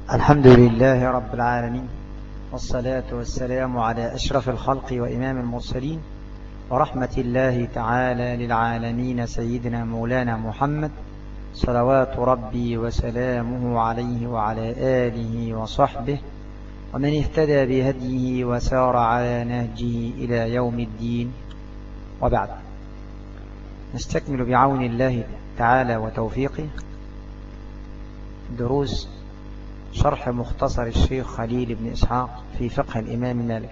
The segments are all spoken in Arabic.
الحمد لله رب العالمين، والصلاة والسلام على أشرف الخلق وإمام المرسلين، ورحمة الله تعالى للعالمين سيدنا مولانا محمد، صلوات ربي وسلامه عليه وعلى آله وصحبه ومن اهتدى بهديه وسار على نهجه إلى يوم الدين. وبعد، نستكمل بعون الله تعالى وتوفيقه دروس شرح مختصر الشيخ خليل بن إسحاق في فقه الإمام مالك،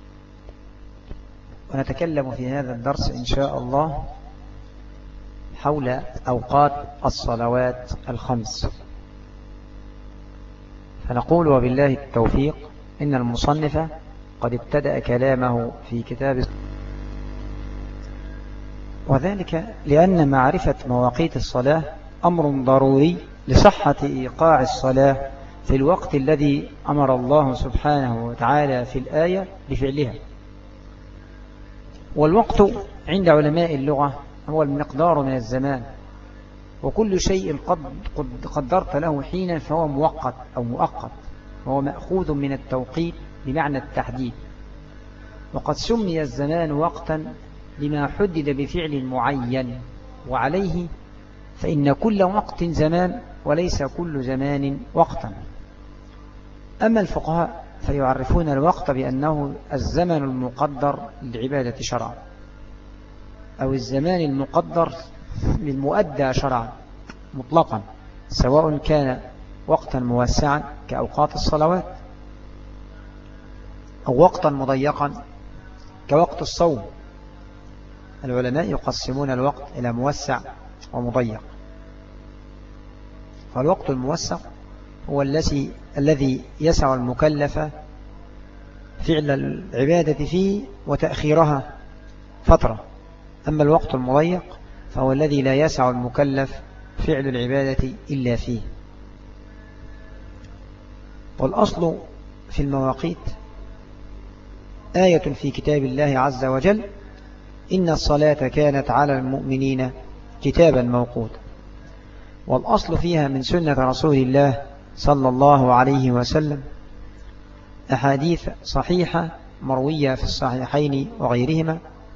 ونتكلم في هذا الدرس إن شاء الله حول أوقات الصلوات الخمس. فنقول وبالله التوفيق إن المصنف قد ابتدأ كلامه في كتاب، وذلك لأن معرفة مواقيت الصلاة أمر ضروري لصحة إيقاع الصلاة في الوقت الذي أمر الله سبحانه وتعالى في الآية بفعلها. والوقت عند علماء اللغة هو المقدار من الزمان، وكل شيء قدرت له حينا فهو مؤقت أو مؤقت، وهو مأخوذ من التوقيت بمعنى التحديد. وقد سمي الزمان وقتا لما حدد بفعل معين، وعليه فإن كل وقت زمان وليس كل زمان وقتا. أما الفقهاء فيعرفون الوقت بأنه الزمن المقدر للعبادة شرعا، أو الزمان المقدر للمؤدى شرعا مطلقا، سواء كان وقتا موسعا كأوقات الصلوات، أو وقتا مضيقا كوقت الصوم. العلماء يقسمون الوقت إلى موسع ومضيق. فالوقت الموسع هو الذي يسع المكلف فعل العبادة فيه وتأخيرها فترة. أما الوقت المضيق فهو الذي لا يسع المكلف فعل العبادة إلا فيه. والأصل في المواقيت آية في كتاب الله عز وجل: إن الصلاة كانت على المؤمنين كتابا موقوتا. والأصل فيها من سنة رسول الله صلى الله عليه وسلم أحاديث صحيحة مروية في الصحيحين وغيرهما،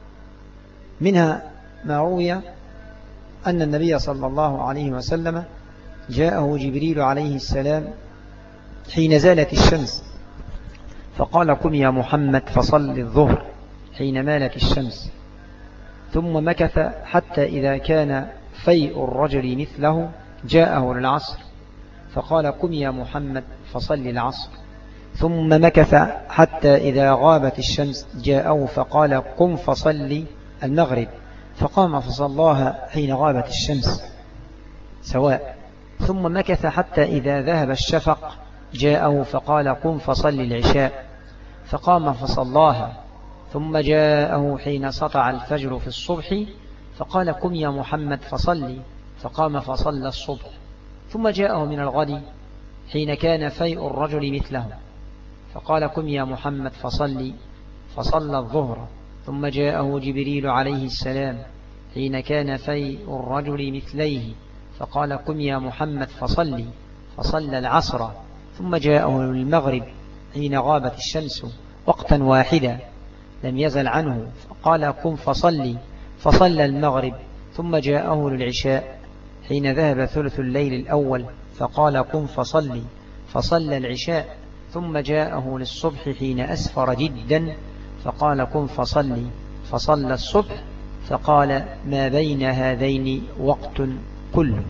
منها ما روي أن النبي صلى الله عليه وسلم جاءه جبريل عليه السلام حين زالت الشمس فقال: قم يا محمد فصل الظهر حين مالت الشمس. ثم مكث حتى إذا كان فيء الرجل مثله جاءه للعصر فقال: قم يا محمد فصل العصر. ثم مكث حتى إذا غابت الشمس جاءه فقال: قم فصل المغرب، فقام فصلاها حين غابت الشمس سواء. ثم مكث حتى إذا ذهب الشفق جاءه فقال: قم فصل العشاء، فقام فصلاها. ثم جاءه حين سطع الفجر في الصبح فقال: قم يا محمد فصلي، فقام فصلى الصبح. ثم جاءه من الغد حين كان فيء الرجل مثله فقال: قم يا محمد فصلي، فصلى الظهر. ثم جاءه جبريل عليه السلام حين كان فيء الرجل مثليه فقال: قم يا محمد فصلي، فصلى العصر. ثم جاءه المغرب حين غابت الشمس وقتا واحدا لم يزل عنه فقال: قم فصلي، فصلى المغرب. ثم جاءه للعشاء حين ذهب ثلث الليل الأول فقال: قم فصلي، فصلى العشاء. ثم جاءه للصبح حين أسفر جدا فقال: قم فصلي، فصلى الصبح. فقال: ما بين هذين وقت كله.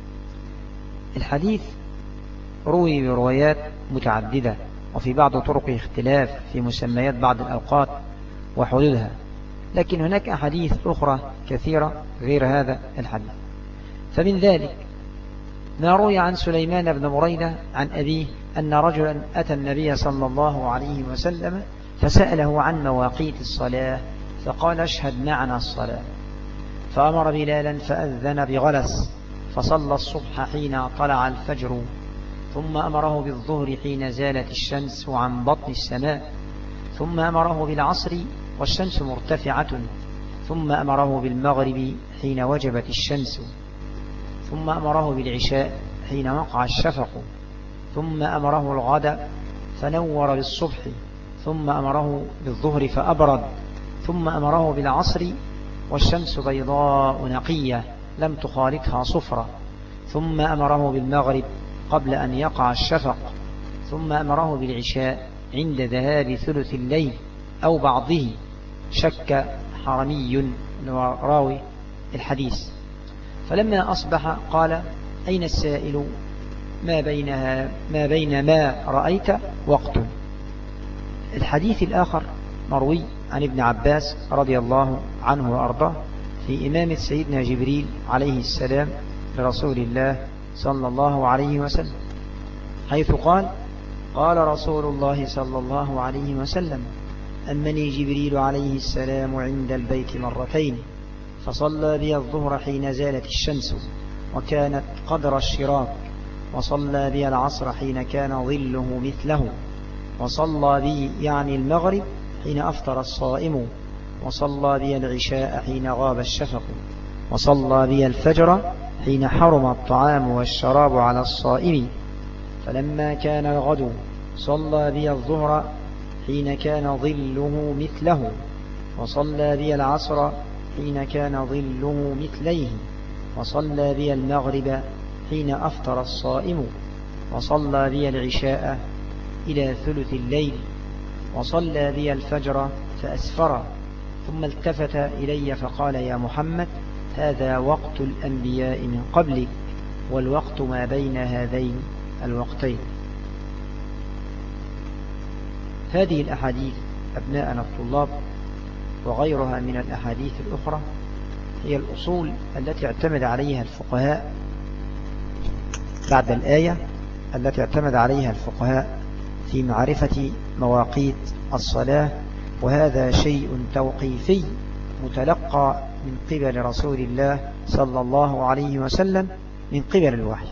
الحديث روي بروايات متعددة، وفي بعض طرق اختلاف في مسميات بعض الأوقات وحدودها، لكن هناك أحاديث أخرى كثيرة غير هذا الحديث. فمن ذلك ما روي عن سليمان بن بريدة عن أبيه أن رجلا أتى النبي صلى الله عليه وسلم فسأله عن مواقيت الصلاة فقال: اشهد معنا الصلاة. فأمر بلالا فأذن بغلس فصلى الصبح حين طلع الفجر. ثم أمره بالظهر حين زالت الشمس عن بطن السماء. ثم أمره بالعصر والشمس مرتفعة. ثم أمره بالمغرب حين وجبت الشمس. ثم أمره بالعشاء حين وقع الشفق. ثم أمره الغد فنور بالصبح، ثم أمره بالظهر فأبرد، ثم أمره بالعصر والشمس بيضاء نقية لم تخالطها صفرة، ثم أمره بالمغرب قبل أن يقع الشفق، ثم أمره بالعشاء عند ذهاب ثلث الليل أو بعضه. شك حرمي راوي الحديث. فلما أصبح قال: أين السائل؟ ما بين ما رأيت وقت. الحديث الآخر مروي عن ابن عباس رضي الله عنه وأرضاه في إمامة سيدنا جبريل عليه السلام لرسول الله صلى الله عليه وسلم، حيث قال: قال رسول الله صلى الله عليه وسلم: أمني جبريل عليه السلام عند البيت مرتين، فصلى بي الظهر حين زالت الشمس وكانت قدر الشراك، وصلى بي العصر حين كان ظله مثله، وصلى بي يعني المغرب حين أفطر الصائم، وصلى بي العشاء حين غاب الشفق، وصلى بي الفجر حين حرم الطعام والشراب على الصائم. فلما كان الغد صلى بي الظهر حين كان ظله مثله، وصلى بي العصر حين كان ظله مثليه، وصلى بي المغرب حين أفطر الصائم، وصلى بي العشاء إلى ثلث الليل، وصلى بي الفجر فأسفر، ثم التفت إلي فقال: يا محمد، هذا وقت الأنبياء من قبلك، والوقت ما بين هذين الوقتين. هذه الأحاديث أبناءنا الطلاب وغيرها من الأحاديث الأخرى هي الأصول التي اعتمد عليها الفقهاء بعد الآية، التي اعتمد عليها الفقهاء في معرفة مواقيت الصلاة، وهذا شيء توقيفي متلقى من قبل رسول الله صلى الله عليه وسلم من قبل الوحي.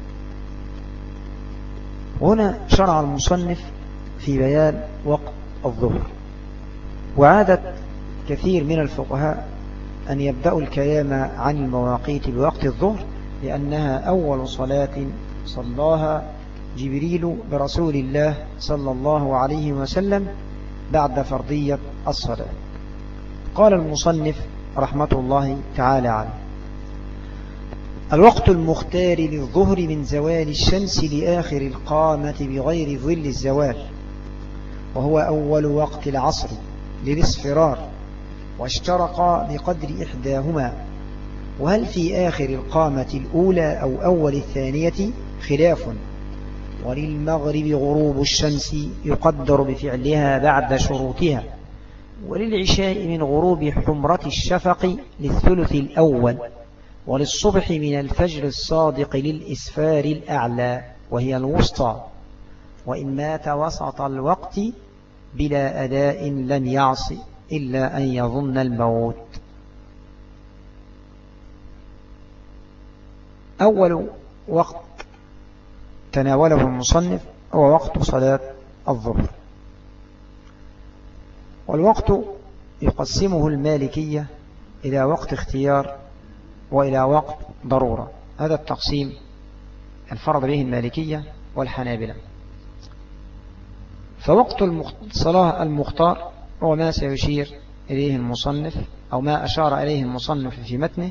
هنا شرع المصنف في بيان وقت الظهر. وعادة كثير من الفقهاء أن يبدأوا الكلام عن المواقيت بوقت الظهر، لأنها أول صلاة صلاها جبريل برسول الله صلى الله عليه وسلم بعد فرضية الصلاة. قال المصنف رحمة الله تعالى عليه: الوقت المختار للظهر من زوال الشمس لآخر القامة بغير ظل الزوال، وهو أول وقت العصر للاصفرار، واشترق بقدر إحداهما. وهل في آخر القامة الأولى أو أول الثانية خلاف. وللمغرب غروب الشمس يقدر بفعلها بعد شروطها، وللعشاء من غروب حمرة الشفق للثلث الأول، وللصبح من الفجر الصادق للإسفار الأعلى وهي الوسطى، وإن مات وسط الوقت بلا أداء لن يعصي إلا أن يظن الموت. أول وقت تناوله المصنف هو وقت صلاة الظهر. والوقت يقسمه المالكية إلى وقت اختيار وإلى وقت ضرورة. هذا التقسيم الفرض به المالكية والحنابلة. فوقت الصلاة المختار هو ما سيشير إليه المصنف أو ما أشار إليه المصنف في متنه.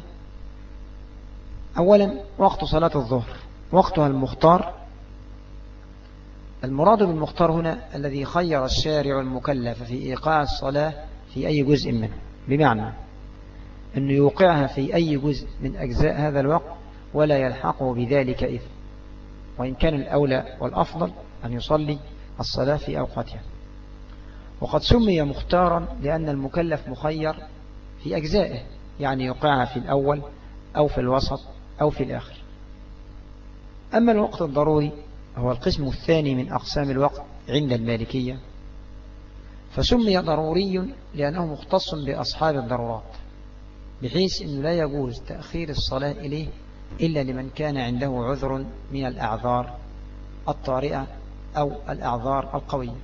أولا وقت صلاة الظهر وقتها المختار. المراد بالمختار هنا الذي خير الشارع المكلف في إيقاع الصلاة في أي جزء منه، بمعنى أنه يوقعها في أي جزء من أجزاء هذا الوقت ولا يلحقه بذلك إثم، وإن كان الأولى والأفضل أن يصلي الصلاة في أوقاتها. وقد سمي مختارا لأن المكلف مخير في أجزائه، يعني يوقعها في الأول أو في الوسط أو في الآخر. أما الوقت الضروري هو القسم الثاني من أقسام الوقت عند المالكية، فسمي ضروري لأنه مختص بأصحاب الضرورات، بحيث أنه لا يجوز تأخير الصلاة إليه إلا لمن كان عنده عذر من الأعذار الطارئة أو الأعذار القوية.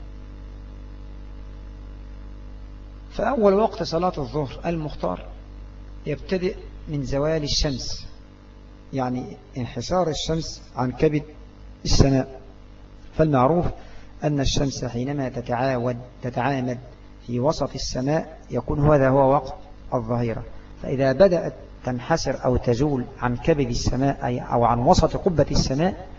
فأول وقت صلاة الظهر المختار يبتدئ من زوال الشمس، يعني انحسار الشمس عن كبد السماء، فالمعروف أن الشمس حينما تتعامد في وسط السماء يكون هذا هو وقت الظهيرة. فإذا بدأت تنحسر أو تزول عن كبد السماء أو عن وسط قبة السماء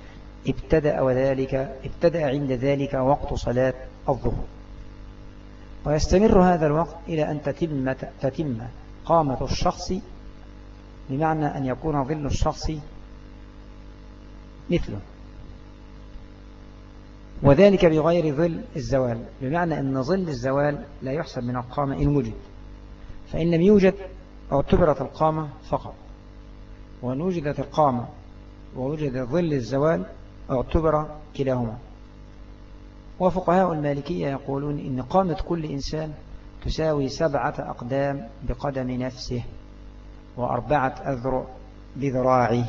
ابتدأ عند ذلك وقت صلاة الظهر، ويستمر هذا الوقت إلى أن تتم قامة الشخص، بمعنى أن يكون ظل الشخص مثله، وذلك بغير ظل الزوال، بمعنى أن ظل الزوال لا يحسب من القامة إن وجد، فإن لم يوجد اعتبرت القامة فقط، وإن وجدت القامة ووجد ظل الزوال اعتبر كلاهما. وفقهاء المالكية يقولون إن قامة كل إنسان تساوي 7 أقدام بقدم نفسه و4 أذرع بذراعه.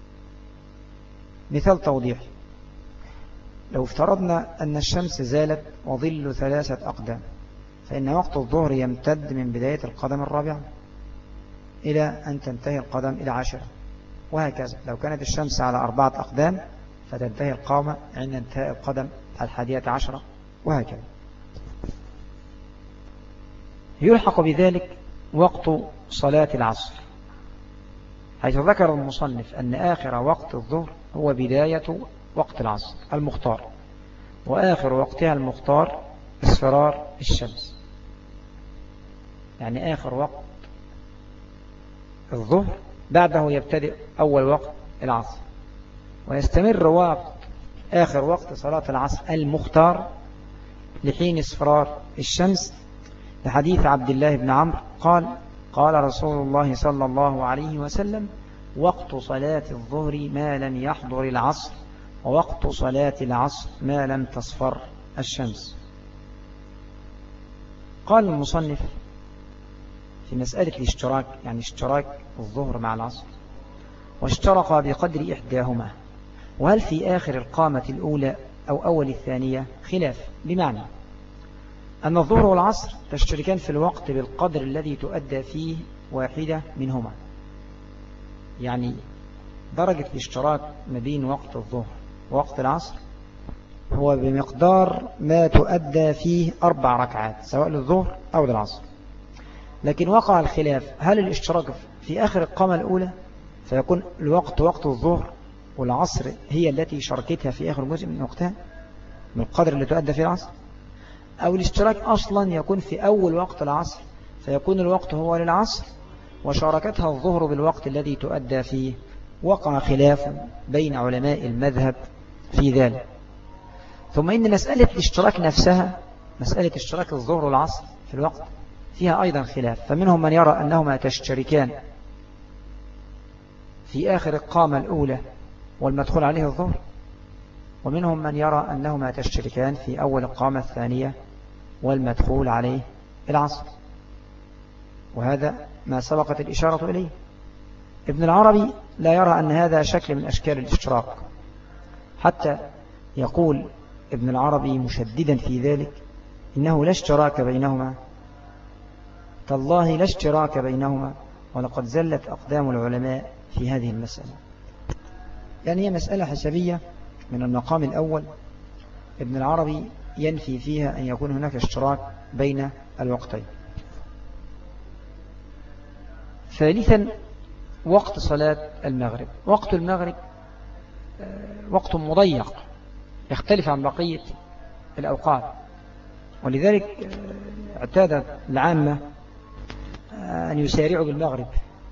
مثال توضيح: لو افترضنا أن الشمس زالت وظل 3 أقدام، فإن وقت الظهر يمتد من بداية القدم الرابعة إلى أن تنتهي القدم إلى 10، وهكذا. لو كانت الشمس على 4 أقدام فتنتهي القامة عند انتهاء القدم 11، وهكذا. يلحق بذلك وقت صلاة العصر، حيث ذكر المصنف أن آخر وقت الظهر هو بداية وقت العصر المختار، وآخر وقتها المختار اصفرار الشمس، يعني آخر وقت الظهر بعده يبتدئ أول وقت العصر، ويستمر آخر وقت صلاة العصر المختار لحين اصفرار الشمس، لحديث عبد الله بن عمرو قال: قال رسول الله صلى الله عليه وسلم: وقت صلاة الظهر ما لم يحضر العصر، ووقت صلاة العصر ما لم تصفر الشمس. قال المصنف في مسألة الاشتراك، يعني اشتراك الظهر مع العصر، واشترقا بقدر إحداهما، وهل في آخر القامة الأولى أو أول الثانية خلاف، بمعنى أن الظهر والعصر تشتركان في الوقت بالقدر الذي تؤدى فيه واحدة منهما، يعني درجة الاشتراك ما بين وقت الظهر ووقت العصر هو بمقدار ما تؤدى فيه 4 ركعات سواء للظهر أو للعصر. لكن وقع الخلاف، هل الاشتراك في آخر القامة الأولى فيكون الوقت وقت الظهر والعصر هي التي شاركتها في آخر جزء من وقتها من القدر اللي تؤدى فيه العصر، أو الاشتراك أصلا يكون في أول وقت العصر فيكون الوقت هو للعصر وشاركتها الظهر بالوقت الذي تؤدى فيه. وقع خلاف بين علماء المذهب في ذلك. ثم إن مسألة الاشتراك نفسها، مسألة اشتراك الظهر والعصر في الوقت فيها أيضا خلاف، فمنهم من يرى أنهما تشتركان في آخر القامة الأولى والمدخول عليه الظهر، ومنهم من يرى أنهما تشتركان في أول القامة الثانية والمدخول عليه العصر، وهذا ما سبقت الإشارة إليه. ابن العربي لا يرى أن هذا شكل من أشكال الاشتراك، حتى يقول ابن العربي مشددا في ذلك: إنه لا اشتراك بينهما، تالله لا اشتراك بينهما، ولقد زلت أقدام العلماء في هذه المسألة. يعني هي مسألة حسبية من المقام الأول، ابن العربي ينفي فيها أن يكون هناك اشتراك بين الوقتين. ثالثا وقت صلاة المغرب. وقت المغرب وقت مضيق يختلف عن بقية الأوقات، ولذلك اعتاد العامة أن يسارعوا بالمغرب،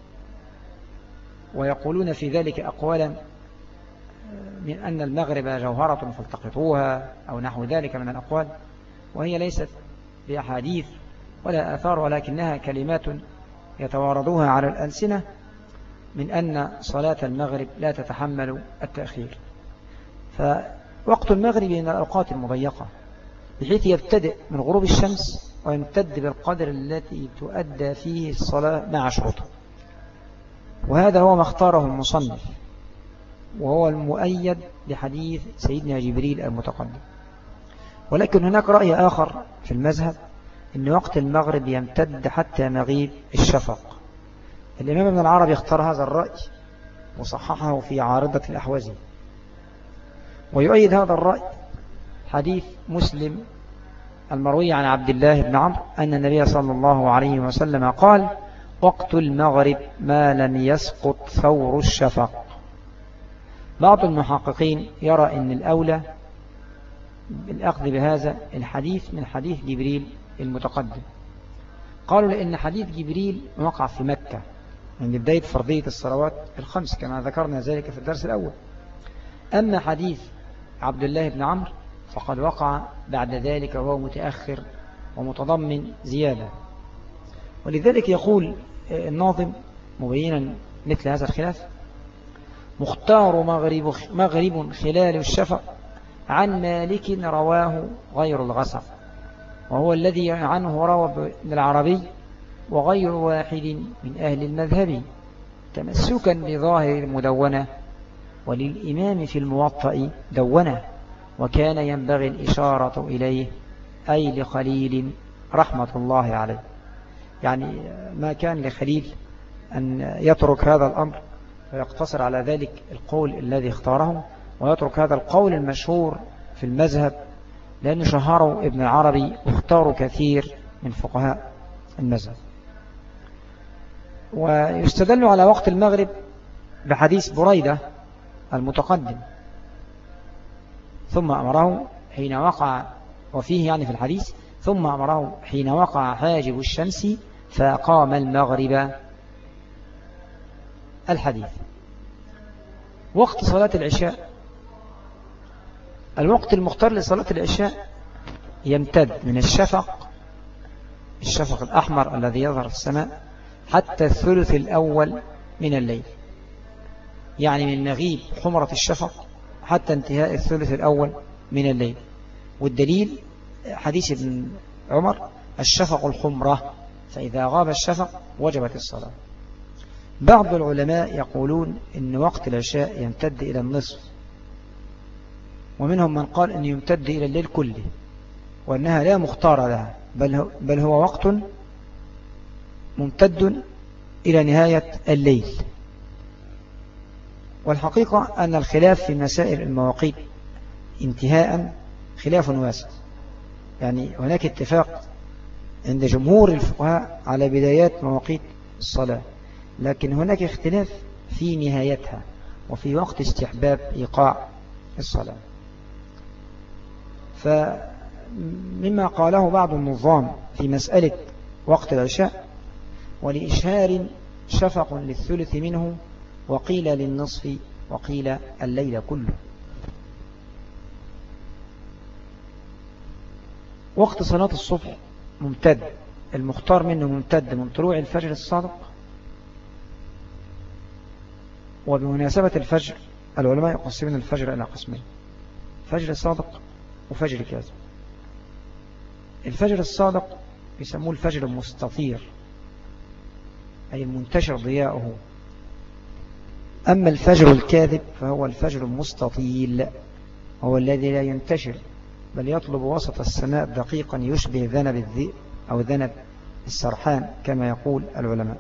ويقولون في ذلك أقوالا من أن المغرب جوهرة فالتقطوها أو نحو ذلك من الأقوال، وهي ليست بأحاديث ولا آثار، ولكنها كلمات يتواردوها على الألسنة من أن صلاة المغرب لا تتحمل التأخير. فوقت المغرب من الأوقات المضيقة بحيث يبتدئ من غروب الشمس ويمتد بالقدر التي تؤدى فيه الصلاة مع شروطها، وهذا هو ما اختاره المصنف، وهو المؤيد بحديث سيدنا جبريل المتقدم. ولكن هناك رأي آخر في المذهب أن وقت المغرب يمتد حتى مغيب الشفق. الإمام ابن العربي اختار هذا الرأي وصححه في عارضة الأحوزي، ويؤيد هذا الرأي حديث مسلم المروي عن عبد الله بن عمرو أن النبي صلى الله عليه وسلم قال: وقت المغرب ما لم يسقط ثور الشفق. بعض المحققين يرى أن الأولى بالأخذ بهذا الحديث من حديث جبريل المتقدم. قالوا لأن حديث جبريل وقع في مكة عند بداية فرضية الصلوات الخمس كما ذكرنا ذلك في الدرس الأول. أما حديث عبد الله بن عمرو فقد وقع بعد ذلك وهو متأخر ومتضمن زيادة. ولذلك يقول الناظم مبينا مثل هذا الخلاف: مختار مغرب خلال الشفق عن مالك رواه غير الغسق، وهو الذي عنه روى ابن العربي وغير واحد من أهل المذهب، تمسكا بظاهر المدونة، وللإمام في الموطأ دونة، وكان ينبغي الإشارة إليه أي لخليل رحمة الله عليه. يعني ما كان لخليل أن يترك هذا الأمر ويقتصر على ذلك القول الذي اختاره، ويترك هذا القول المشهور في المذهب، لأنه شهره ابن العربي واختاروا كثير من فقهاء المذهب. ويستدل على وقت المغرب بحديث بريدة المتقدم: ثم أمره حين وقع، وفيه يعني في الحديث: ثم أمره حين وقع حاجب الشمس فقام المغرب. الحديث. وقت صلاة العشاء، الوقت المختار لصلاة العشاء يمتد من الشفق الأحمر الذي يظهر في السماء حتى الثلث الأول من الليل، يعني من مغيب حمرة الشفق حتى انتهاء الثلث الأول من الليل. والدليل حديث ابن عمر: الشفق الحمرة، فإذا غاب الشفق وجبت الصلاة. بعض العلماء يقولون إن وقت العشاء يمتد إلى النصف، ومنهم من قال إنه يمتد إلى الليل كله، وأنها لا مختار لها، بل هو وقت ممتد إلى نهاية الليل. والحقيقة أن الخلاف في مسائل المواقيت انتهاء خلاف واسع، يعني هناك اتفاق عند جمهور الفقهاء على بدايات مواقيت الصلاة، لكن هناك اختلاف في نهايتها وفي وقت استحباب إيقاع الصلاة. فمما قاله بعض النظام في مسألة وقت العشاء: ولإشهار شفق للثلث منه، وقيل للنصف، وقيل الليل كله. وقت صلاة الصبح ممتد، المختار منه ممتد من طلوع الفجر الصادق. وبمناسبة الفجر العلماء يقسمون الفجر إلى قسمين: فجر صادق وفجر كاذب. الفجر الصادق يسموه الفجر المستطير، أي المنتشر ضياؤه. أما الفجر الكاذب فهو الفجر المستطيل، هو الذي لا ينتشر بل يطلب وسط السماء دقيقا يشبه ذنب الذئب أو ذنب السرحان كما يقول العلماء.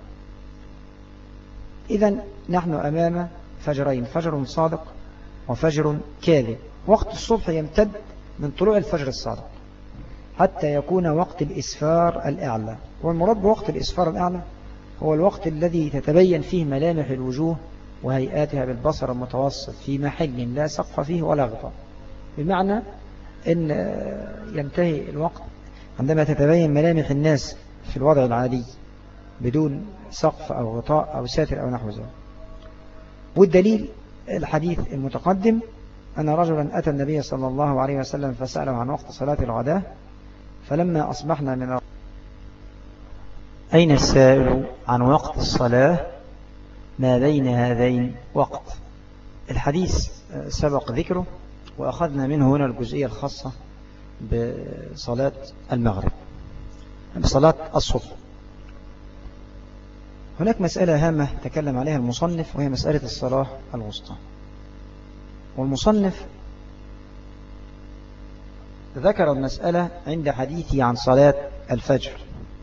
إذن نحن أمام فجرين: فجر صادق وفجر كاذب. وقت الصبح يمتد من طلوع الفجر الصادق حتى يكون وقت الإسفار الأعلى. والمراد بوقت الإسفار الأعلى هو الوقت الذي تتبين فيه ملامح الوجوه وهيئاتها بالبصر المتوسط في محل لا سقف فيه ولا غطاء، بمعنى أن ينتهي الوقت عندما تتبين ملامح الناس في الوضع العادي بدون سقف أو غطاء أو ساتر أو نحو ذلك. والدليل الحديث المتقدم أن رجلا أتى النبي صلى الله عليه وسلم فسأله عن وقت صلاة الغداء، فلما أصبحنا من أين السائل عن وقت الصلاة ما بين هذين وقت. الحديث سبق ذكره وأخذنا منه هنا الجزئية الخاصة بصلاة المغرب، بصلاة الصبح. هناك مسألة هامة تكلم عليها المصنف، وهي مسألة الصلاة الوسطى. والمصنف ذكر المسألة عند حديثه عن صلاة الفجر،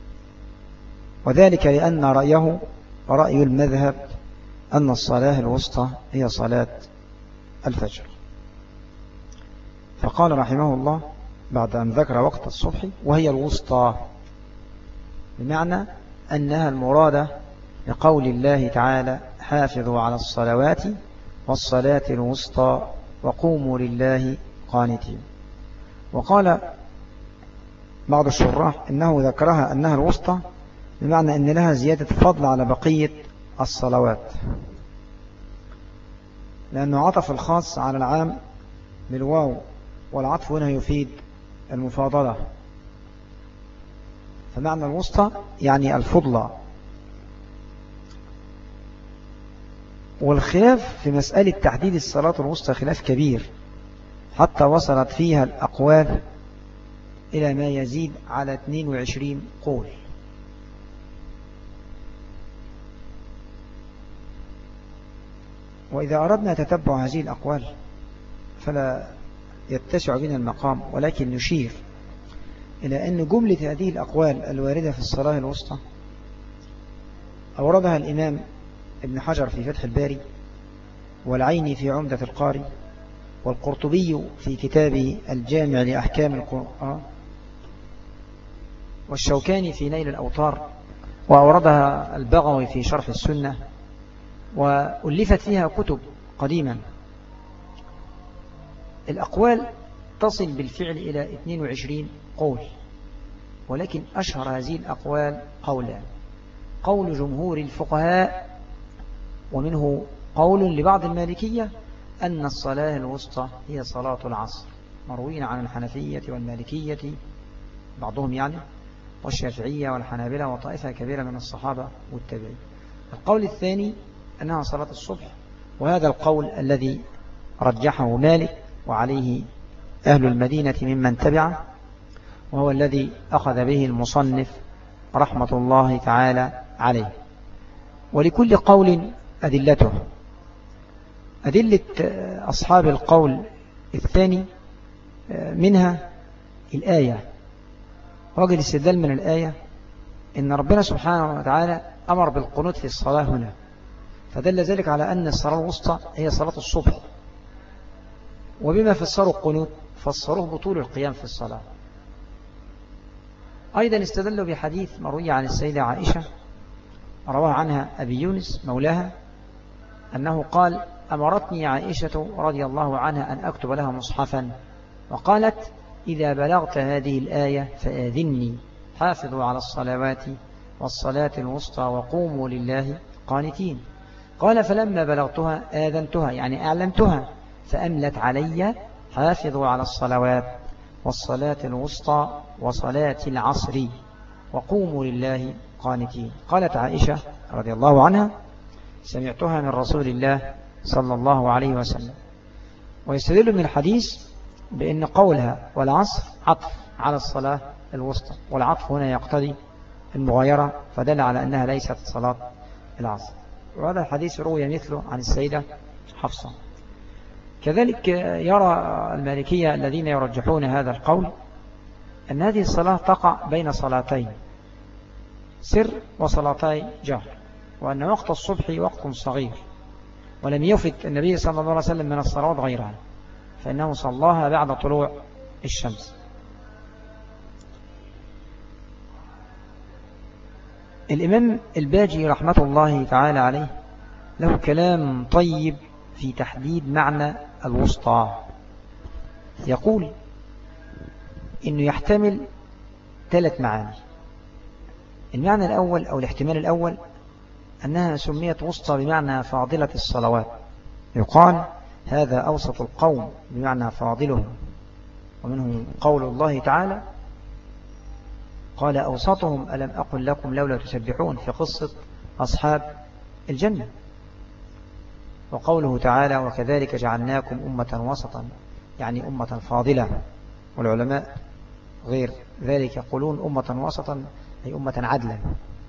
وذلك لأن رأيه رأي المذهب أن الصلاة الوسطى هي صلاة الفجر. فقال رحمه الله بعد أن ذكر وقت الصبح: وهي الوسطى، بمعنى أنها المرادة لقول الله تعالى: حافظوا على الصلوات والصلاة الوسطى وقوموا لله قانتين. وقال بعض الشراح إنه ذكرها أنها الوسطى بمعنى أن لها زيادة فضل على بقية الصلوات، لأنه عطف الخاص على العام بالواو، والعطف هنا يفيد المفاضلة، فمعنى الوسطى يعني الفضلى. والخلاف في مسألة تحديد الصلاة الوسطى خلاف كبير، حتى وصلت فيها الأقوال إلى ما يزيد على 22 قول. وإذا أردنا تتبع هذه الأقوال فلا يتسع بنا المقام، ولكن نشير إلى أن جملة هذه الأقوال الواردة في الصلاة الوسطى أوردها الإمام ابن حجر في فتح الباري، والعيني في عمدة القاري، والقرطبي في كتابه الجامع لأحكام القرآن، والشوكاني في نيل الأوطار، وأوردها البغوي في شرح السنة، وألفت فيها كتب قديما. الأقوال تصل بالفعل إلى 22 قول، ولكن أشهر هذه الأقوال قولان: قول جمهور الفقهاء، ومنه قول لبعض المالكية أن الصلاة الوسطى هي صلاة العصر، مروين عن الحنفية والمالكية بعضهم يعني، والشافعية والحنابلة وطائفة كبيرة من الصحابة والتابعين. القول الثاني أنها صلاة الصبح، وهذا القول الذي رجحه مالك وعليه أهل المدينة ممن تبعه، وهو الذي أخذ به المصنف رحمة الله تعالى عليه. ولكل قول أدلته. أدلة أصحاب القول الثاني منها الآية، وجه الاستدلال من الآية إن ربنا سبحانه وتعالى أمر بالقنوت في الصلاة هنا، فدل ذلك على أن الصلاة الوسطى هي صلاة الصبح. وبما فسروا القنوت فسروه بطول القيام في الصلاة. أيضا استدلوا بحديث مروي عن السيدة عائشة رواه عنها أبي يونس مولاها أنه قال: أمرتني عائشة رضي الله عنها أن أكتب لها مصحفا، وقالت: إذا بلغت هذه الآية فآذني، حافظوا على الصلوات والصلاة الوسطى وقوموا لله قانتين. قال: فلما بلغتها آذنتها، يعني أعلمتها، فأملت علي: حافظوا على الصلوات والصلاة الوسطى وصلاة العصر وقوموا لله قانتين. قالت عائشة رضي الله عنها: سمعتها من رسول الله صلى الله عليه وسلم. ويستدل من الحديث بأن قولها والعصر عطف على الصلاة الوسطى، والعطف هنا يقتضي المغايرة، فدل على أنها ليست صلاة العصر. وهذا الحديث روي مثله عن السيدة حفصة. كذلك يرى المالكية الذين يرجحون هذا القول أن هذه الصلاة تقع بين صلاتين سر وصلاتي جهر، وأن وقت الصبح وقت صغير، ولم يفت النبي صلى الله عليه وسلم من الصلوات غيرها، فإنه صلاها بعد طلوع الشمس. الإمام الباجي رحمة الله تعالى عليه له كلام طيب في تحديد معنى الوسطى. يقول إنه يحتمل 3 معاني. المعنى الأول أو الاحتمال الأول أنها سميت وسطى بمعنى فاضلة الصلوات، يقال هذا أوسط القوم بمعنى فاضلهم، ومنه قول الله تعالى: قال أوسطهم ألم أقل لكم لولا تسبحون، في قصة أصحاب الجنة. وقوله تعالى: وكذلك جعلناكم أمة وسطا، يعني أمة فاضلة. والعلماء غير ذلك يقولون أمة وسطا أي أمة عدلا.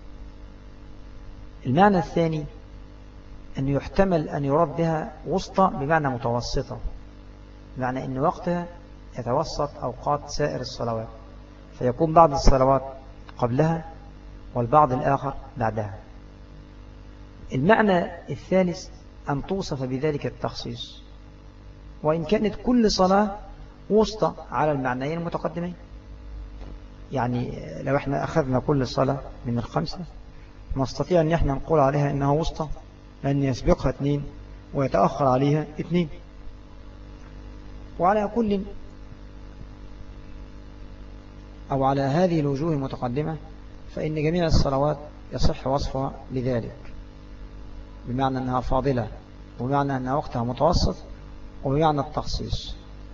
المعنى الثاني أن يحتمل أن يراد بها وسطى بمعنى متوسطة، بمعنى أن وقتها يتوسط أوقات سائر الصلوات، فيكون بعض الصلوات قبلها والبعض الآخر بعدها. المعنى الثالث أن توصف بذلك التخصيص، وإن كانت كل صلاة وسطى على المعنيين المتقدمين. يعني لو احنا أخذنا كل صلاة من الخمسة نستطيع أن احنا نقول عليها إنها وسطى، لأن يسبقها 2 ويتأخر عليها 2. وعلى كل أو على هذه الوجوه المتقدمة فإن جميع الصلوات يصح وصفها لذلك، بمعنى أنها فاضلة، وبمعنى أنها وقتها متوسط، وبمعنى التخصيص.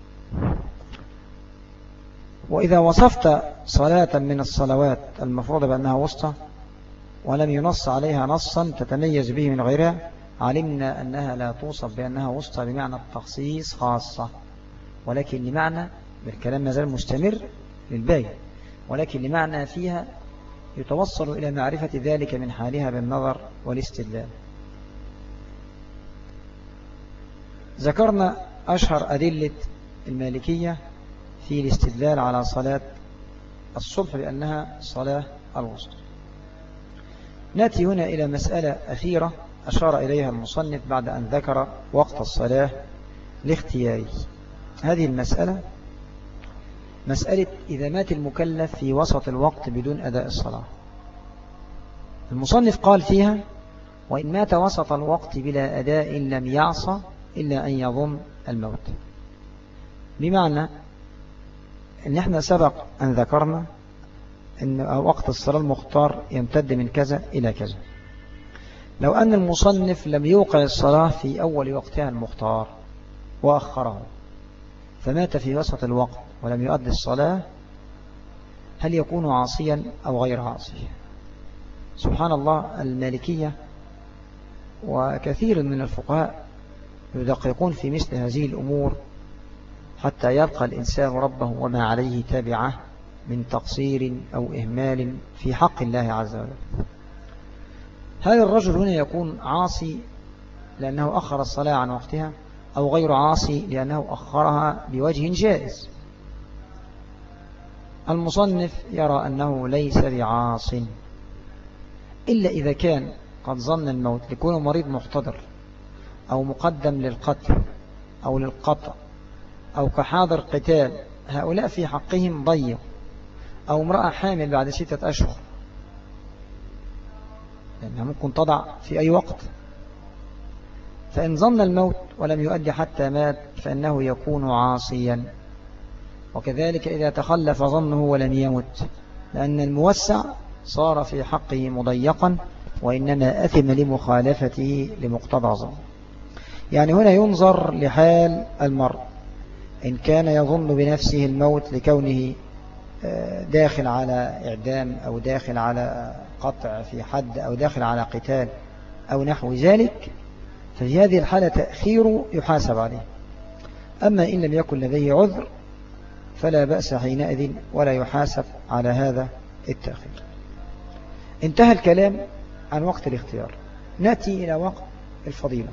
وإذا وصفت صلاة من الصلوات المفروضة بأنها وسطى ولم ينص عليها نصا تتميز به من غيرها، علمنا أنها لا توصف بأنها وسطى بمعنى التخصيص خاصة، ولكن لمعنى، بالكلام ما زال مستمر للباقي، ولكن لمعنى فيها يتوصل إلى معرفة ذلك من حالها بالنظر والاستدلال. ذكرنا أشهر أدلة المالكية في الاستدلال على صلاة الصبح بأنها صلاة الوسطى. نأتي هنا إلى مسألة أخيرة أشار إليها المصنف بعد أن ذكر وقت الصلاة لاختياره. هذه المسألة مسألة إذا مات المكلف في وسط الوقت بدون أداء الصلاة. المصنف قال فيها: وإن مات وسط الوقت بلا أداء لم يعصى إلا أن يظن الموت. بمعنى أن احنا سبق أن ذكرنا أن وقت الصلاة المختار يمتد من كذا إلى كذا. لو أن المصنف لم يوقع الصلاة في أول وقتها المختار وأخره فمات في وسط الوقت ولم يؤدي الصلاة، هل يكون عاصيا أو غير عاصي؟ سبحان الله، المالكية وكثير من الفقهاء يدققون في مثل هذه الأمور حتى يلقى الإنسان ربه وما عليه تابعه من تقصير أو إهمال في حق الله عز وجل. هل الرجل هنا يكون عاصي لأنه أخر الصلاة عن وقتها، أو غير عاصي لأنه أخرها بوجه جائز؟ المصنف يرى أنه ليس بعاص، إلا إذا كان قد ظن الموت لكونه مريض محتضر، أو مقدم للقتل أو للقطع، أو كحاضر قتال، هؤلاء في حقهم ضيق، أو امرأة حامل بعد 6 أشهر لأنها ممكن تضع في أي وقت. فإن ظن الموت ولم يؤدي حتى مات فإنه يكون عاصيا. وكذلك إذا تخلف ظنه ولم يمت، لأن الموسع صار في حقه مضيقا، وإنما أثم لمخالفته لمقتضى ظن. يعني هنا ينظر لحال المرء، إن كان يظن بنفسه الموت لكونه داخل على إعدام، أو داخل على قطع في حد، أو داخل على قتال أو نحو ذلك، ففي هذه الحالة تأخيره يحاسب عليه. أما إن لم يكن لديه عذر فلا بأس حينئذ ولا يحاسب على هذا التأخير. انتهى الكلام عن وقت الاختيار. نأتي إلى وقت الفضيلة.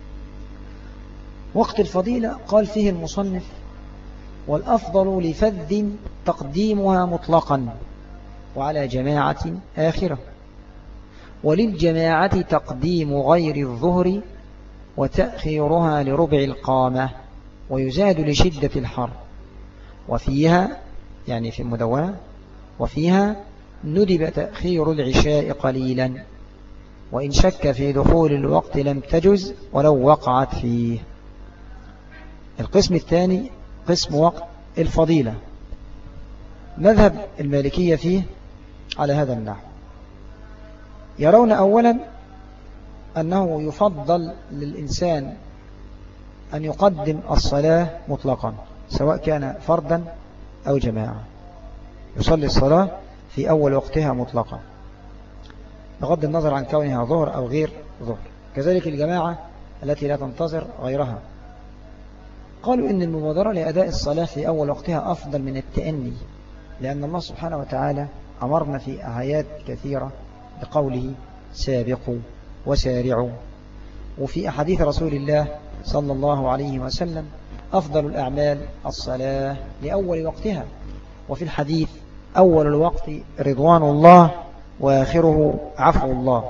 وقت الفضيلة قال فيه المصنف: والأفضل لفذ تقديمها مطلقا وعلى جماعة آخرة، وللجماعة تقديم غير الظهر وتأخيرها لربع القامة، ويزاد لشدة الحر. وفيها، يعني في المدونة، وفيها ندب تأخير العشاء قليلا، وإن شك في دخول الوقت لم تجز ولو وقعت فيه. القسم الثاني قسم وقت الفضيلة. مذهب المالكية فيه على هذا النحو: يرون أولا أنه يفضل للإنسان أن يقدم الصلاة مطلقا، سواء كان فردا أو جماعة، يصلي الصلاة في أول وقتها مطلقا بغض النظر عن كونها ظهر أو غير ظهر. كذلك الجماعة التي لا تنتظر غيرها. قالوا إن المبادرة لأداء الصلاة في أول وقتها أفضل من التأني، لأن الله سبحانه وتعالى أمرنا في آيات كثيرة بقوله: سابقوا وسارعوا. وفي أحاديث رسول الله صلى الله عليه وسلم: أفضل الأعمال الصلاة لأول وقتها. وفي الحديث: أول الوقت رضوان الله وآخره عفو الله.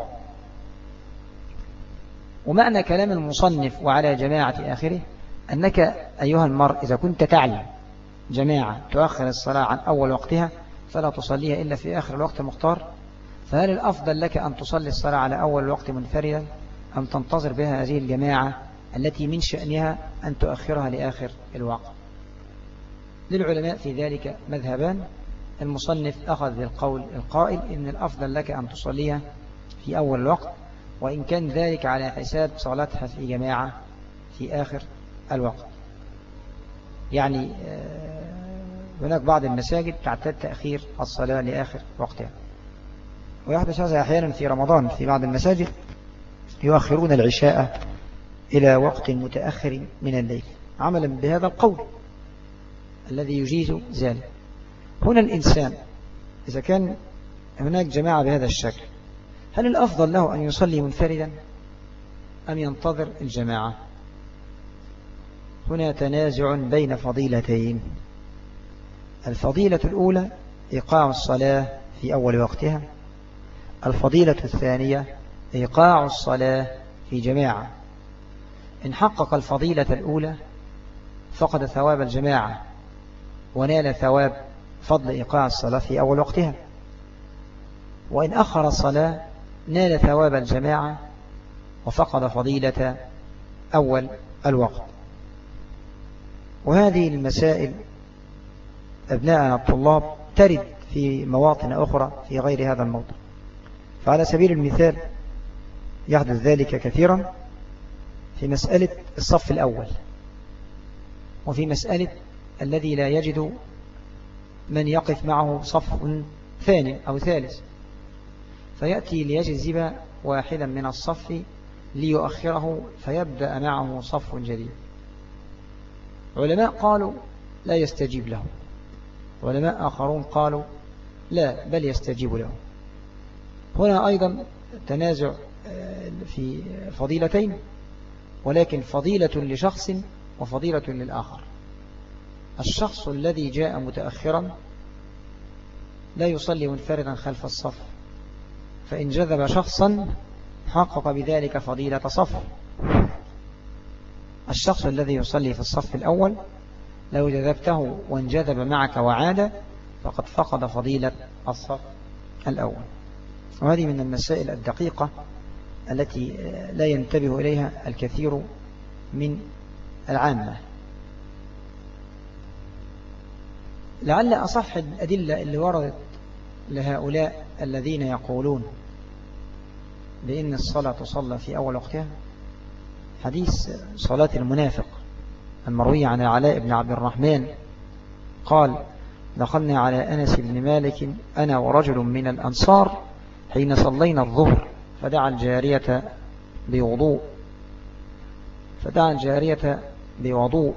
ومعنى كلام المصنف وعلى جماعة آخره أنك أيها المرء إذا كنت تعلم جماعة تؤخر الصلاة عن أول وقتها فلا تصليها إلا في آخر الوقت المختار، فهل الأفضل لك أن تصلي الصلاة على أول الوقت منفردا أم تنتظر بها هذه الجماعة التي من شأنها أن تؤخرها لآخر الوقت؟ للعلماء في ذلك مذهبان. المصنف أخذ بالقول القائل إن الأفضل لك أن تصليها في أول الوقت، وإن كان ذلك على حساب صلاتها في جماعة في آخر الوقت. يعني هناك بعض المساجد تعتاد تأخير الصلاة لآخر وقتها، ويحدث هذا أحيانا في رمضان في بعض المساجد يؤخرون العشاء إلى وقت متأخر من الليل عملا بهذا القول الذي يجيز ذلك. هنا الإنسان إذا كان هناك جماعة بهذا الشكل، هل الأفضل له أن يصلي منفردا أم ينتظر الجماعة؟ هنا تنازع بين فضيلتين. الفضيلة الأولى إيقاع الصلاة في أول وقتها، الفضيلة الثانية إيقاع الصلاة في جماعة. إن حقق الفضيلة الأولى فقد ثواب الجماعة ونال ثواب فضل إيقاع الصلاة في أول وقتها، وإن أخر الصلاة نال ثواب الجماعة وفقد فضيلة أول الوقت. وهذه المسائل أبناءنا الطلاب ترد في مواطن أخرى في غير هذا الموضوع. فعلى سبيل المثال يحدث ذلك كثيرا في مسألة الصف الأول، وفي مسألة الذي لا يجد من يقف معه صف ثاني أو ثالث، فيأتي ليجذب واحدا من الصف ليؤخره فيبدأ معه صف جديد. علماء قالوا لا يستجيب له، علماء آخرون قالوا لا بل يستجيب له. هنا أيضا تنازع في فضيلتين، ولكن فضيلة لشخص وفضيلة للآخر. الشخص الذي جاء متأخرا لا يصلي منفردا خلف الصف، فإن جذب شخصا حقق بذلك فضيلة صف. الشخص الذي يصلي في الصف الأول لو جذبته وانجذب معك وعاد فقد فقد فضيلة الصف الأول. وهذه من المسائل الدقيقة التي لا ينتبه إليها الكثير من العامة. لعل أصح الأدلة اللي وردت لهؤلاء الذين يقولون بأن الصلاة تصلى في أول وقتها حديث صلاة المنافق المروي عن العلاء بن عبد الرحمن قال: دخلنا على أنس بن مالك أنا ورجل من الأنصار حين صلينا الظهر فدعا الجارية بوضوء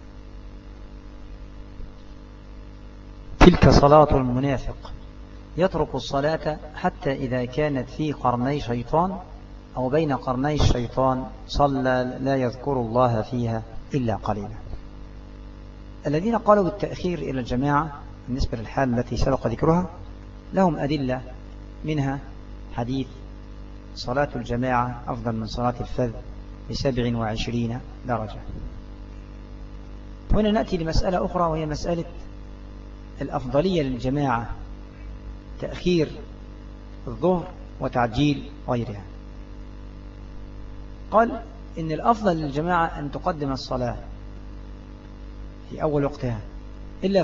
تلك صلاة المنافق يترك الصلاة حتى إذا كانت في قرني شيطان أو بين قرني الشيطان صلى لا يذكر الله فيها إلا قليلا. الذين قالوا بالتأخير إلى الجماعة بالنسبة للحال التي سبق ذكرها لهم أدلة، منها حديث صلاة الجماعة أفضل من صلاة الفذ ب27 درجة. هنا نأتي لمسألة أخرى وهي مسألة الأفضلية للجماعة، تأخير الظهر وتعجيل غيرها. قال إن الأفضل للجماعة أن تقدم الصلاة في أول وقتها إلا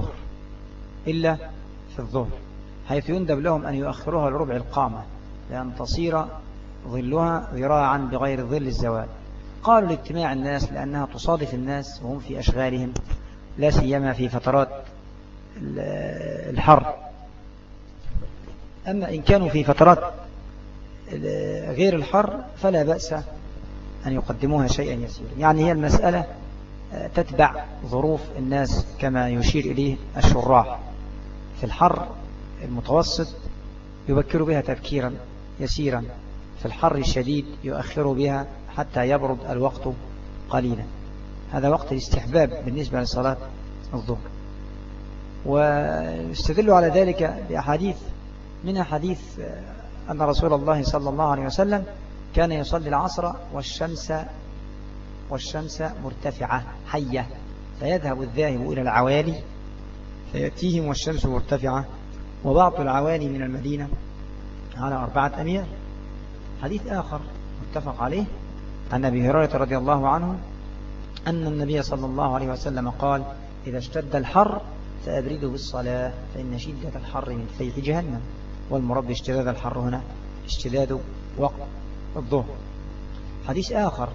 في الظهر حيث يندب لهم أن يؤخروها لربع القامة لأن تصير ظلها ذراعا بغير ظل الزوال. قالوا لاجتماع الناس لأنها تصادف الناس وهم في أشغالهم لا سيما في فترات الحر. أما إن كانوا في فترات غير الحر فلا بأس أن يقدموها شيئا يسيرا. يعني هي المسألة تتبع ظروف الناس كما يشير إليه الشراح. في الحر المتوسط يبكر بها تبكيرا يسيرا، في الحر الشديد يؤخر بها حتى يبرد الوقت قليلا. هذا وقت الاستحباب بالنسبة لصلاة الظهر. ويستدل على ذلك بأحاديث، منها حديث أن رسول الله صلى الله عليه وسلم كان يصلي العصر والشمس مرتفعة حية، فيذهب الذاهب إلى العوالي فيأتيهم والشمس مرتفعة وبعض العوالي من المدينة على 4 أميال. حديث آخر متفق عليه عن أبي هريرة رضي الله عنه أن النبي صلى الله عليه وسلم قال: إذا اشتد الحر فأبردوا بالصلاة فإن شدة الحر من فيح جهنم. والمراد باشتداد الحر هنا اشتداد وقت الظهر. حديث آخر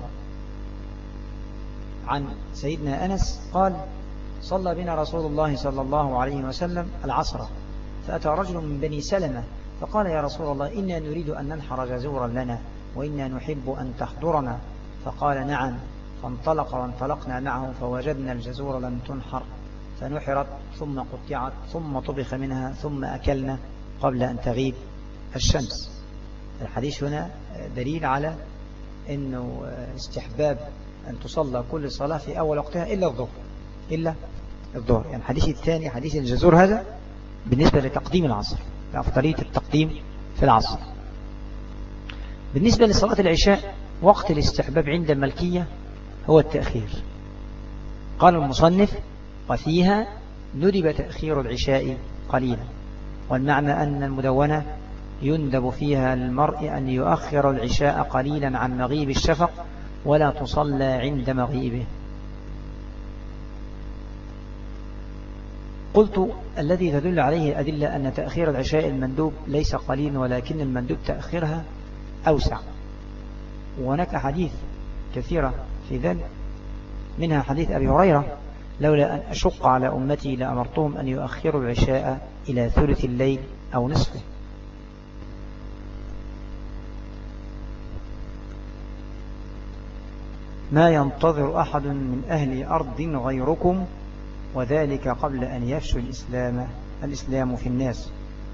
عن سيدنا أنس قال: صلى بنا رسول الله صلى الله عليه وسلم العصر، فأتى رجل من بني سلمة فقال: يا رسول الله، إنا نريد أن ننحر جزورا لنا وإنا نحب أن تحضرنا. فقال: نعم. فانطلق وانطلقنا معه فوجدنا الجزور لم تنحر فنحرت ثم قطعت ثم طبخ منها ثم أكلنا قبل أن تغيب الشمس. الحديث هنا دليل على أنه استحباب أن تصلى كل صلاة في أول وقتها إلا الظهر. يعني الحديث الثاني حديث الجزور هذا بالنسبة لتقديم العصر، لأفضلية التقديم في العصر. بالنسبة لصلاة العشاء وقت الاستحباب عند المالكية هو التأخير. قال المصنف: وفيها ندب تأخير العشاء قليلا. والمعنى أن المدونة يندب فيها للمرء أن يؤخر العشاء قليلا عن مغيب الشفق ولا تصلى عند مغيبه. قلت: الذي تدل عليه الأدلة أن تأخير العشاء المندوب ليس قليلا ولكن المندوب تأخيرها أوسع. وهناك حديث كثيرة في ذلك، منها حديث أبي هريرة: لولا أن أشق على أمتي لأمرتهم أن يؤخروا العشاء إلى ثلث الليل أو نصفه. ما ينتظر أحد من أهل أرض غيركم وذلك قبل أن يفشو الإسلام في الناس.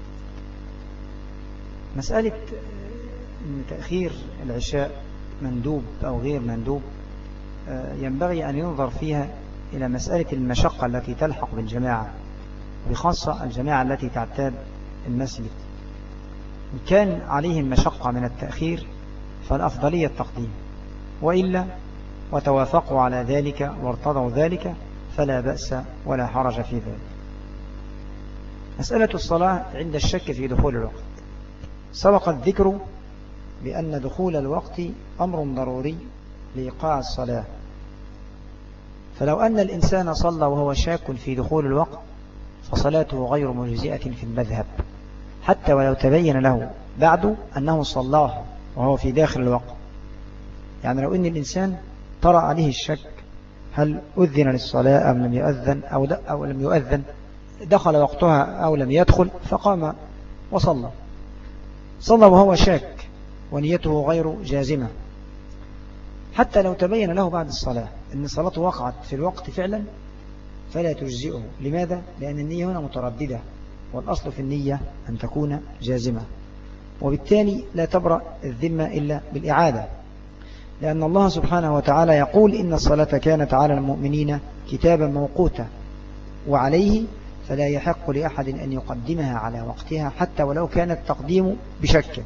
مسألة تأخير العشاء مندوب أو غير مندوب ينبغي أن ينظر فيها إلى مسألة المشقة التي تلحق بالجماعة، بخاصة الجماعة التي تعتاد المسجد. إن كان عليهم مشقة من التأخير فالأفضلية التقديم، وإلا وتوافقوا على ذلك وارتضوا ذلك فلا بأس ولا حرج في ذلك. مسألة الصلاة عند الشك في دخول الوقت. سبق الذكر بأن دخول الوقت أمر ضروري لإيقاع الصلاة، فلو أن الإنسان صلى وهو شاك في دخول الوقت فصلاته غير مجزئة في المذهب، حتى ولو تبين له بعد أنه صلاه وهو في داخل الوقت. يعني لو أن الإنسان طرأ عليه الشك هل أذن للصلاة أم لم يؤذن أو لم يؤذن، دخل وقتها أو لم يدخل، فقام وصلى وهو شاك ونيته غير جازمة، حتى لو تبين له بعد الصلاة أن صلاته وقعت في الوقت فعلا فلا تجزئه. لماذا؟ لأن النية هنا مترددة، والأصل في النية أن تكون جازمة، وبالتالي لا تبرأ الذمة إلا بالإعادة، لأن الله سبحانه وتعالى يقول: إن الصلاة كانت على المؤمنين كتابا موقوتا، وعليه فلا يحق لأحد أن يقدمها على وقتها حتى ولو كان التقديم بشك.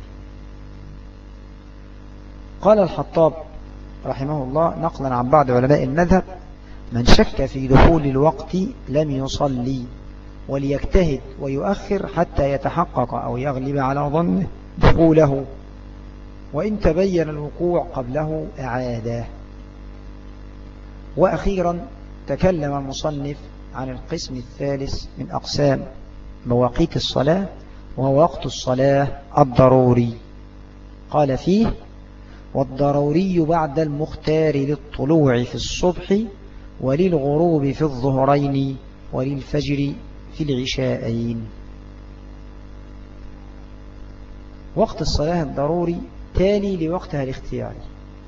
قال الحطاب رحمه الله نقلا عن بعض علماء المذهب: من شك في دخول الوقت لم يصلي، وليجتهد ويؤخر حتى يتحقق أو يغلب على ظنه دخوله، وإن تبين الوقوع قبله أعاده. وأخيرا تكلم المصنف عن القسم الثالث من أقسام مواقيت الصلاة، وهو وقت الصلاة الضروري. قال فيه: والضروري بعد المختار للطلوع في الصبح وللغروب في الظهرين وللفجر في العشاءين. وقت الصلاة الضروري تالي لوقتها الاختياري،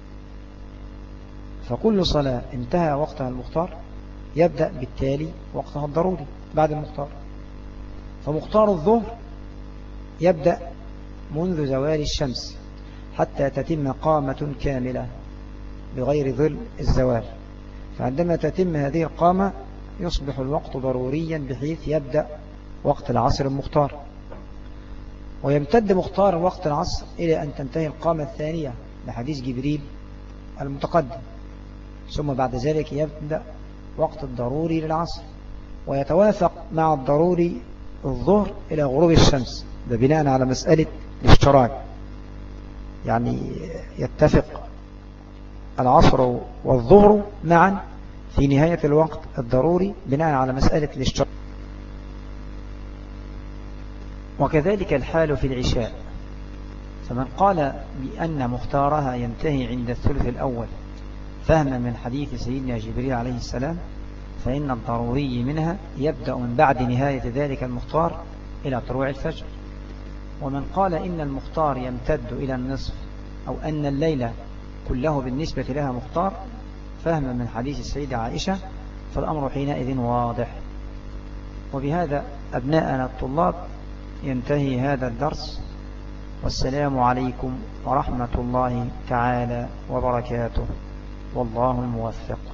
فكل صلاة انتهى وقتها المختار يبدأ بالتالي وقتها الضروري بعد المختار. فمختار الظهر يبدأ منذ زوال الشمس حتى تتم قامة كاملة بغير ظل الزوال، فعندما تتم هذه القامة يصبح الوقت ضروريا بحيث يبدأ وقت العصر المختار، ويمتد مختار وقت العصر إلى أن تنتهي القامة الثانية لحديث جبريل المتقدم، ثم بعد ذلك يبدأ وقت الضروري للعصر، ويتوافق مع الضروري الظهر إلى غروب الشمس، ده بناء على مسألة الاشتراك، يعني يتفق العصر والظهر معا في نهاية الوقت الضروري بناء على مسألة الاشتراك. وكذلك الحال في العشاء، فمن قال بأن مختارها ينتهي عند الثلث الأول فهما من حديث سيدنا جبريل عليه السلام، فإن الضروري منها يبدأ من بعد نهاية ذلك المختار إلى طلوع الفجر. ومن قال إن المختار يمتد إلى النصف أو أن الليل كله بالنسبة لها مختار فهما من حديث السيدة عائشة، فالأمر حينئذ واضح. وبهذا أبناءنا الطلاب ينتهي هذا الدرس، والسلام عليكم ورحمة الله تعالى وبركاته، والله الموفق.